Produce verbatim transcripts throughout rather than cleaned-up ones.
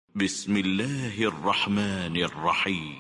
بسم الله الرحمن الرحيم.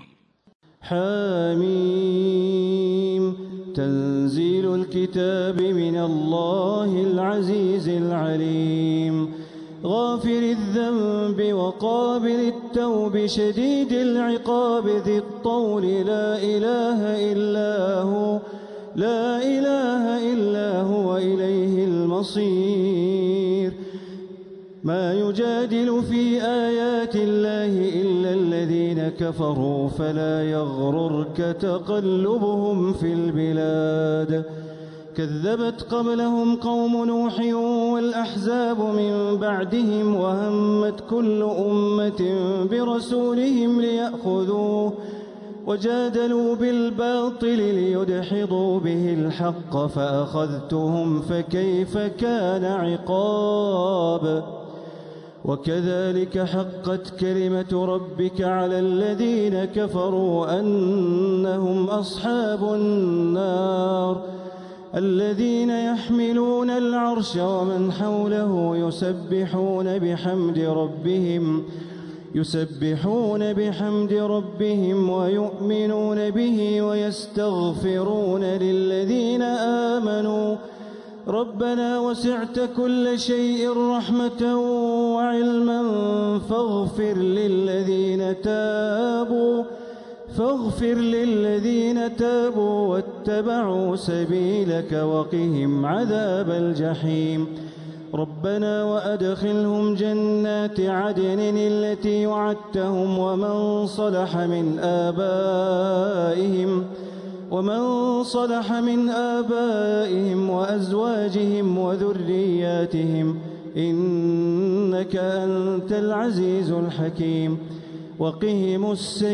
حميم. تنزيل الكتاب من الله العزيز العليم، غافر الذنب وقابل التوب شديد العقاب ذي الطول، لا إله إلا هو لا إله إلا هو إليه المصير. ما يجادل في آيات الله إلا الذين كفروا، فلا يغررك تقلبهم في البلاد. كذبت قبلهم قوم نوح والأحزاب من بعدهم، وهمت كل أمة برسولهم ليأخذوه، وجادلوا بالباطل ليدحضوا به الحق، فأخذتهم فكيف كان عقاب. وكذلك حقت كلمة ربك على الذين كفروا أنهم أصحاب النار، الذين يحملون العرش ومن حوله يسبحون بحمد ربهم يسبحون بحمد ربهم ويؤمنون به ويستغفرون للذين آمنوا ربنا وسعت كل شيء رحمة وعلما فاغفر للذين تابوا فاغفر للذين تابوا واتبعوا سبيلك وقهم عذاب الجحيم. ربنا وأدخلهم جنات عدن التي وعدتهم ومن صلح من آبائهم ومن صلح من آبائهم وأزواجهم وذرياتهم إنك أنت العزيز الحكيم. وقهم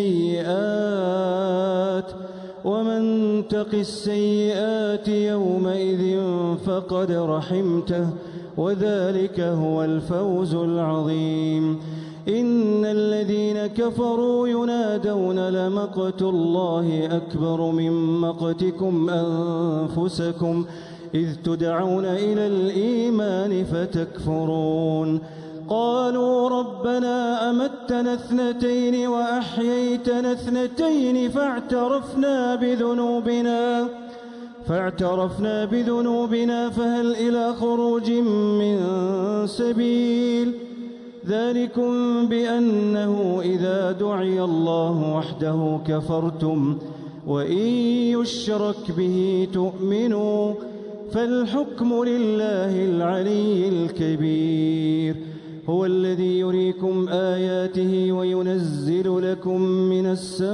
السيئات ومن تق السيئات يومئذ فقد رحمته وذلك هو الفوز العظيم. إن الذين كفروا ينادون لمقت الله أكبر من مقتكم أنفسكم إذ تدعون إلى الإيمان فتكفرون. قالوا ربنا أمتنا اثنتين وأحييتنا اثنتين فاعترفنا بذنوبنا فاعترفنا بذنوبنا فهل إلى خروج من سبيل. ذلكم بأنه إذا دعي الله وحده كفرتم وإن يشرك به تؤمنوا فالحكم لله العلي الكبير. هو الذي يريكم آياته وينزل لكم من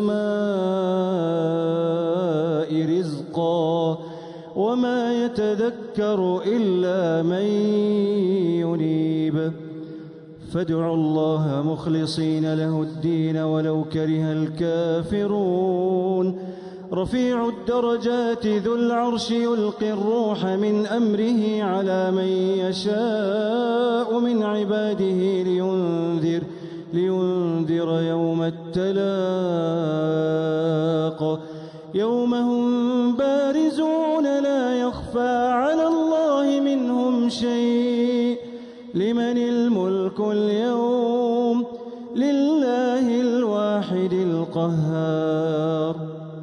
السماء رزقا وما يتذكر إلا من ينيب. فادعوا الله مخلصين له الدين ولو كره الكافرون. رفيع الدرجات ذو العرش يلقي الروح من أمره على من يشاء من عباده لينذر, لينذر يوم التلاق يوم هم بارزون لا يخفى على الله منهم شيء. لمن الملك اليوم لله الواحد القهار.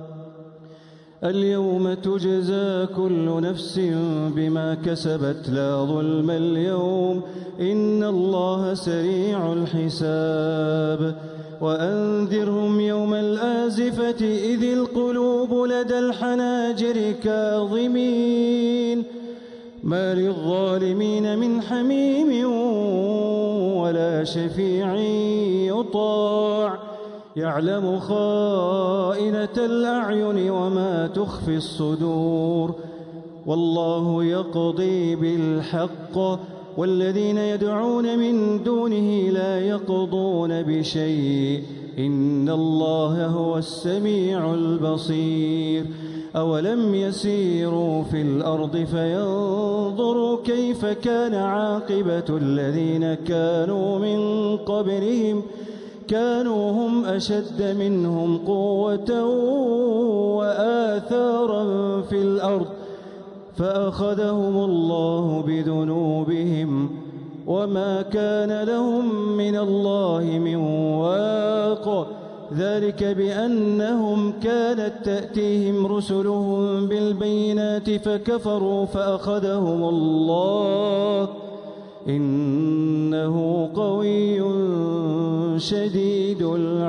اليوم تجزى كل نفس بما كسبت لا ظلم اليوم إن الله سريع الحساب. وأنذرهم يوم الآزفة إذ القلوب لدى الحناجر كاظمين ما للظالمين من حميم ولا شفيع يطاع يعلم خائنة الأعين وما تخفي الصدور. والله يقضي بالحق والذين يدعون من دونه لا يقضون بشيء إن الله هو السميع البصير. أولم يسيروا في الأرض فينظروا كيف كان عاقبة الذين كانوا من قبلهم كانوا هم أشد منهم قوة وآثارا في الأرض فأخذهم الله بذنوبهم وما كان لهم من الله من واق ذلك بأنهم كانت تأتيهم رسلهم بالبينات فكفروا فأخذهم الله إنه قوي شديد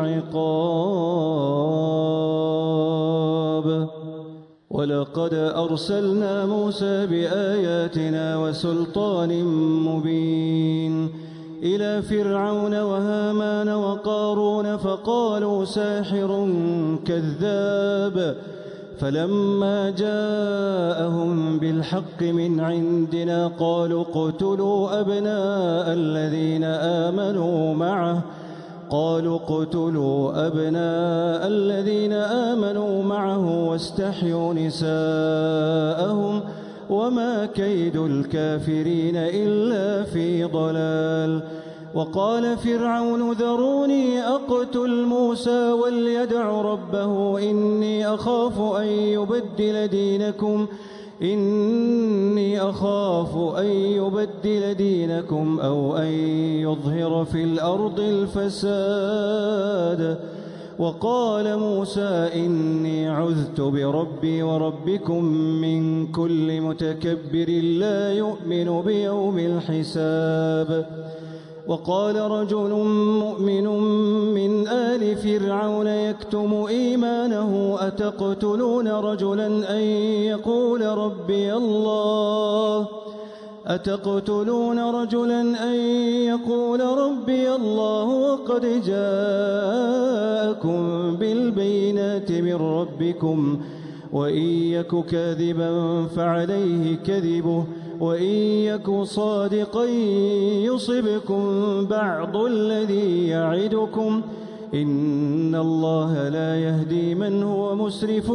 العقاب. ولقد أرسلنا موسى بآياتنا وسلطان مبين إلى فرعون وهامان وقارون فقالوا ساحر كذاب، فلما جاءهم بالحق من عندنا قالوا اقتلوا أبناء الذين آمنوا معه قالوا اقتلوا أبناء الذين آمنوا معه واستحيوا نساءهم وما كيد الكافرين إلا في ضلال. وقال فرعون ذروني أقتل موسى وليدع ربه إني أخاف أن يبدل دينكم إني أخاف أن يبدل دينكم أو أن يظهر في الأرض الفساد. وقال موسى إني عذت بربي وربكم من كل متكبر لا يؤمن بيوم الحساب. وقال رجل مؤمن من آل فرعون يكتم إيمانه أتقتلون رجلا أن يقول ربي الله أتقتلون رجلا أن يقول ربي الله وقد جاءكم بالبينات من ربكم وإن يك كاذبا فعليه كذبه وإن يك صادقا يصبكم بعض الذي يعدكم إن الله لا يهدي من هو مسرف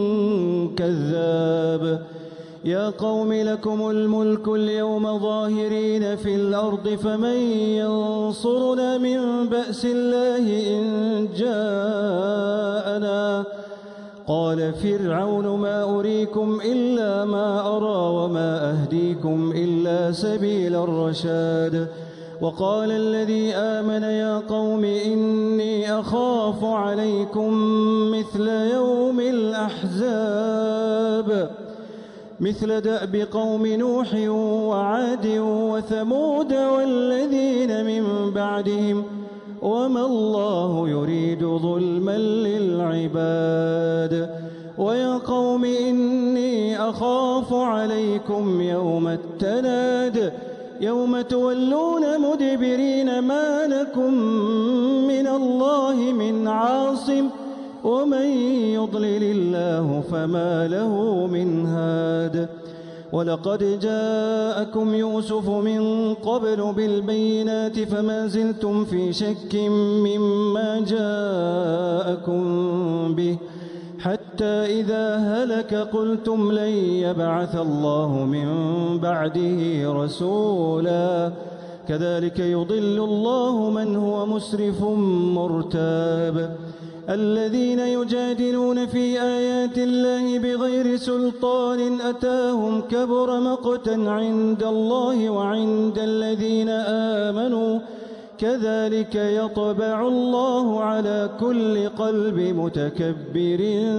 كذاب. يا قوم لكم الملك اليوم ظاهرين في الأرض فمن ينصرنا من بأس الله إن جاءنا. قال فرعون ما أريكم إلا ما أرى وما أهديكم إلا سبيل الرشاد. وقال الذي آمن يا قوم إني أخاف عليكم مثل يوم الأحزاب مثل دأب قوم نوح وعاد وثمود والذين من بعدهم وما الله يريد ظلما للعباد. ويا قوم إني أخاف عليكم يوم التناد يوم تولون مدبرين ما لكم من الله من عاصم ومن يضلل الله فما له من هاد. ولقد جاءكم يوسف من قبل بالبينات فما زلتم في شك مما جاءكم به حتى إذا هلك قلتم لن يبعث الله من بعده رسولا كذلك يضل الله من هو مسرف مرتاب. الذين يجادلون في آيات الله بغير سلطان أتاهم كبر مقتا عند الله وعند الذين آمنوا كذلك يطبع الله على كل قلب متكبر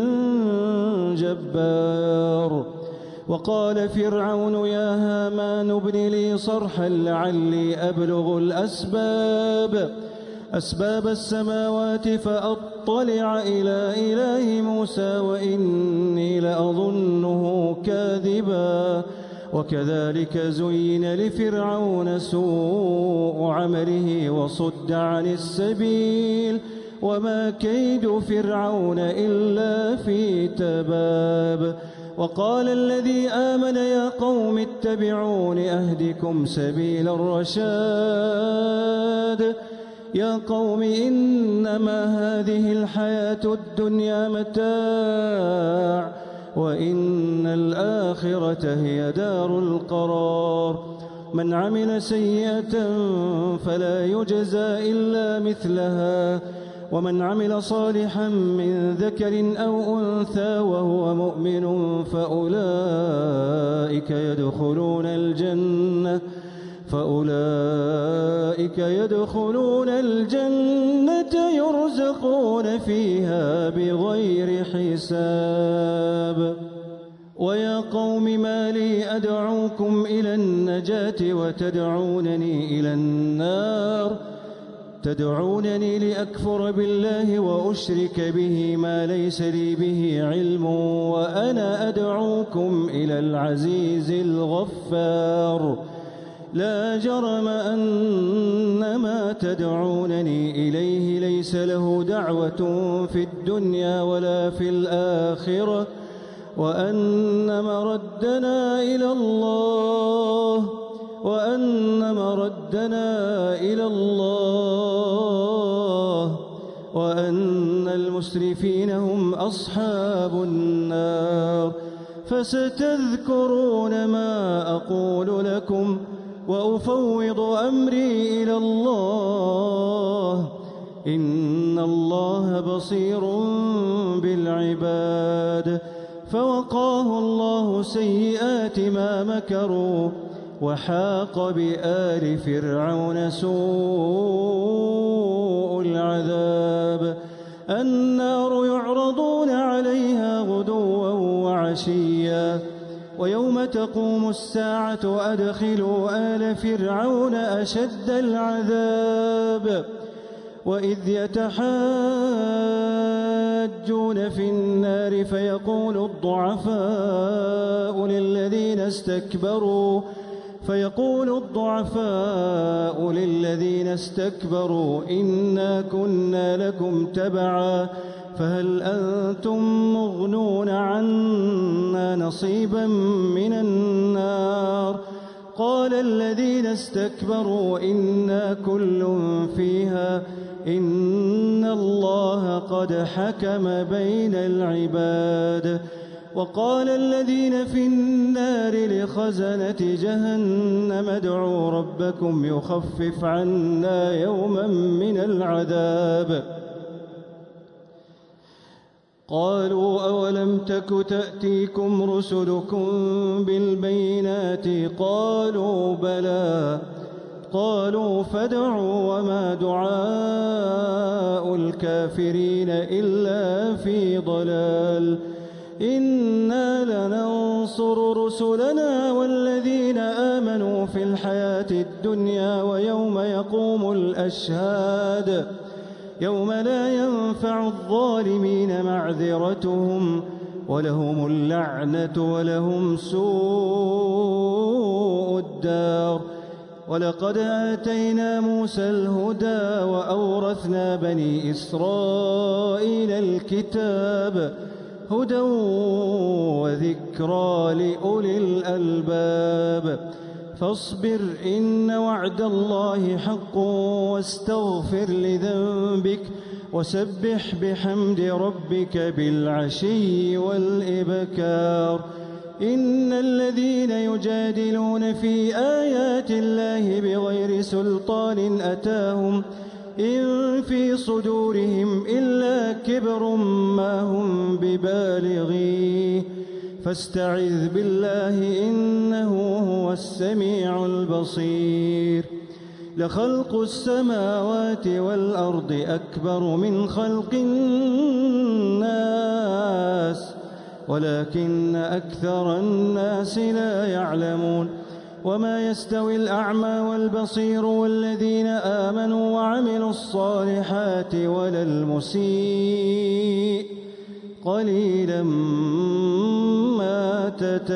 جبار. وقال فرعون يا هامان ابن لي صرحا لعلي أبلغ الأسباب أسباب السماوات فأطلع إلى إله موسى وإني لأظنه كاذبا. وكذلك زين لفرعون سوء عمله وصد عن السبيل وما كيد فرعون إلا في تباب. وقال الذي آمن يا قوم اتبعون أهدكم سبيل الرشاد. يا قوم إنما هذه الحياة الدنيا متاع وإن الآخرة هي دار القرار. من عمل سيئة فلا يجزى إلا مثلها ومن عمل صالحا من ذكر أو أنثى وهو مؤمن فأولئك يدخلون الجنة فأولئك يدخلون الجنة يرزقون فيها بغير حساب. ويا قوم ما لي أدعوكم إلى النجاة وتدعونني إلى النار تدعونني لأكفر بالله وأشرك به ما ليس لي به علم وأنا أدعوكم إلى العزيز الغفار. لا جرم أن ما تدعونني إليه ليس له دعوة في الدنيا ولا في الآخرة وأن مردنا إلى الله وأن مردنا إلى الله وأن المسرفين هم أصحاب النار. فستذكرون ما أقول لكم وأفوض أمري إلى الله إن الله بصير بالعباد. فوقاه الله سيئات ما مكروا وحاق بآل فرعون سوء العذاب. النار يعرضون عليها غدوا وعشيا ويوم تقوم الساعة أدخلوا آل فرعون أشد العذاب. وإذ يتحاجون في النار فيقول الضعفاء للذين استكبروا فيقول الضعفاء للذين استكبروا إنا كنا لكم تبعا فهل أنتم مغنون عنا نصيبا من النار. قال الذين استكبروا إنا كل فيها إن الله قد حكم بين العباد. وقال الذين في النار لخزنة جهنم ادعوا ربكم يخفف عنا يوما من العذاب. قالوا أولم تك تأتيكم رسلكم بالبينات قالوا بلى قالوا فادعوا وما دعاء الكافرين إلا في ضلال. إنا لننصر رسلنا والذين آمنوا في الحياة الدنيا ويوم يقوم الأشهاد يوم لا ينفع الظالمين معذرتهم ولهم اللعنة ولهم سوء الدار. ولقد آتينا موسى الهدى وأورثنا بني إسرائيل الكتاب هدى وذكرى لأولي الألباب. فاصبر إن وعد الله حق واستغفر لذنبك وسبح بحمد ربك بالعشي والإبكار. إن الذين يجادلون في آيات الله بغير سلطان أتاهم إن في صدورهم إلا كبر ما هم ببالغيه فاستعذ بالله إنه هو السميع البصير. لخلق السماوات والأرض أكبر من خلق الناس ولكن أكثر الناس لا يعلمون. وما يستوي الأعمى والبصير والذين آمنوا وعملوا الصالحات ولا المسيء قليلا ما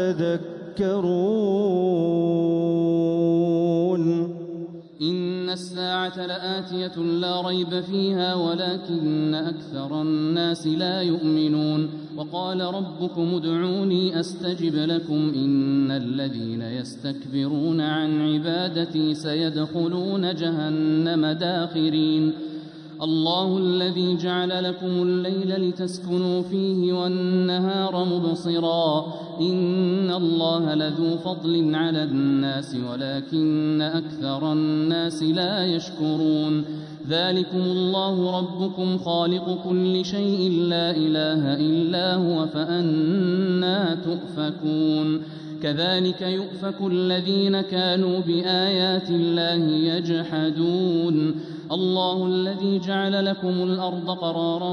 تتذكرون. إن الساعة لآتية لا ريب فيها ولكن أكثر الناس لا يؤمنون. وقال ربكم ادعوني أستجب لكم إن الذين يستكبرون عن عبادتي سيدخلون جهنم داخرين. الله الذي جعل لكم الليل لتسكنوا فيه والنهار مبصرا إن الله لذو فضل على الناس ولكن أكثر الناس لا يشكرون. ذلكم الله ربكم خالق كل شيء لا إله إلا هو فأنى تؤفكون. كذلك يؤفك الذين كانوا بآيات الله يجحدون الله الذي جعل لكم الأرض قرارا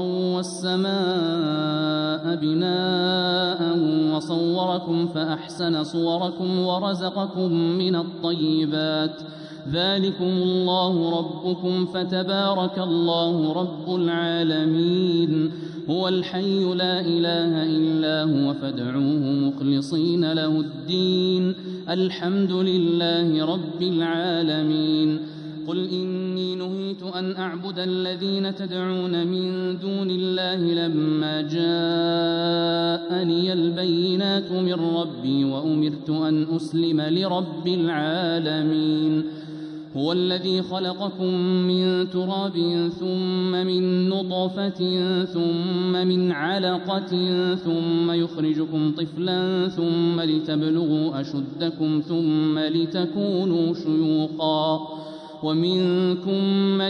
والسماء بناء وصوركم فأحسن صوركم ورزقكم من الطيبات ذلكم الله ربكم فتبارك الله رب العالمين هو الحي لا إله إلا هو فادعوه مخلصين له الدين الحمد لله رب العالمين قل إني نهيت أن أعبد الذين تدعون من دون الله لما جاءني البينات من ربي وأمرت أن أسلم لرب العالمين هو الذي خلقكم من تراب ثم من نطفة ثم من علقة ثم يخرجكم طفلا ثم لتبلغوا أشدكم ثم لتكونوا شيوخا ومنكم من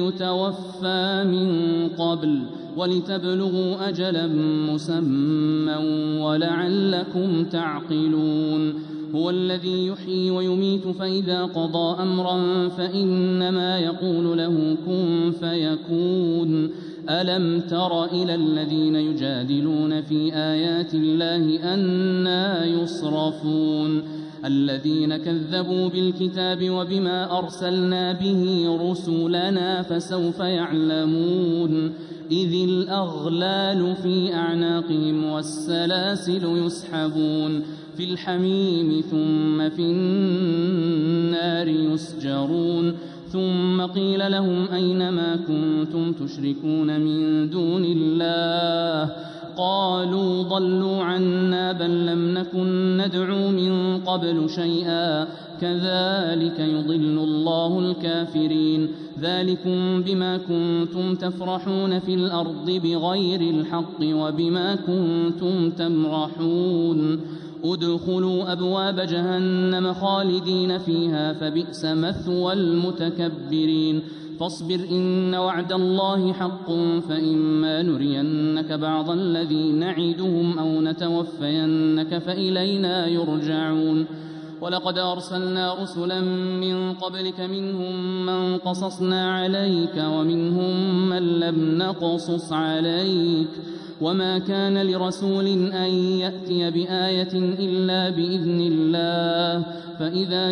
يتوفى من قبل ولتبلغوا أجلا مسمى ولعلكم تعقلون هو الذي يحيي ويميت فإذا قضى أمرا فإنما يقول له كن فيكون ألم تر إلى الذين يجادلون في آيات الله أنى يصرفون الذين كذبوا بالكتاب وبما أرسلنا به رسلنا فسوف يعلمون إذ الأغلال في أعناقهم والسلاسل يسحبون في الحميم ثم في النار يسجرون ثم قيل لهم أين ما كنتم تشركون من دون الله قالوا ضلوا عنا بل لم نكن ندعو من قبل شيئا كذلك يضل الله الكافرين ذلكم بما كنتم تفرحون في الأرض بغير الحق وبما كنتم تمرحون ادخلوا أبواب جهنم خالدين فيها فبئس مثوى المتكبرين فاصبر إن وعد الله حق فإما نرينك بعض الذي نعدهم أو نتوفينك فإلينا يرجعون ولقد أرسلنا رسلا من قبلك منهم من قصصنا عليك ومنهم من لم نقصص عليك وما كان لرسول أن يأتي بآية إلا بإذن الله فإذا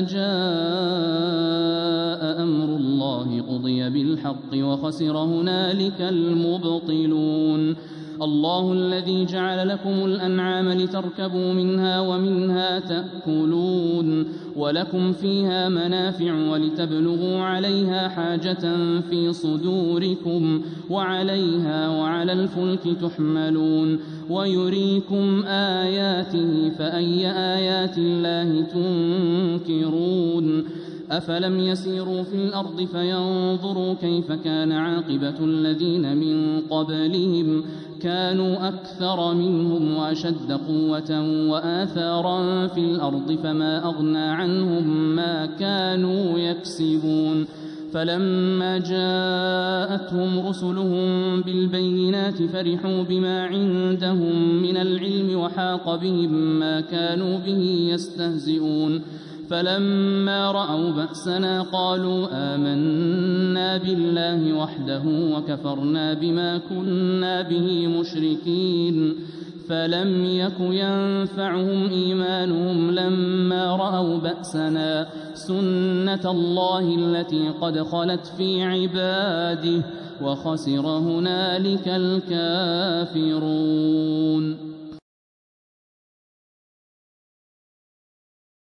جاء أمر الله قضي بالحق وخسر هنالك المبطلون الله الذي جعل لكم الأنعام لتركبوا منها ومنها تأكلون ولكم فيها منافع ولتبلغوا عليها حاجة في صدوركم وعليها وعلى الفلك تحملون ويريكم آياته فأي آيات الله تنكرون أفلم يسيروا في الأرض فينظروا كيف كان عاقبة الذين من قبلهم كانوا أكثر منهم وأشد قوة وآثارا في الأرض فما أغنى عنهم ما كانوا يكسبون فلما جاءتهم رسلهم بالبينات فرحوا بما عندهم من العلم وحاق بهم ما كانوا به يستهزئون فلما رأوا بأسنا قالوا آمنا بالله وحده وكفرنا بما كنا به مشركين فلم يك ينفعهم إيمانهم لما رأوا بأسنا سنة الله التي قد خلت في عباده وخسر هنالك الكافرون.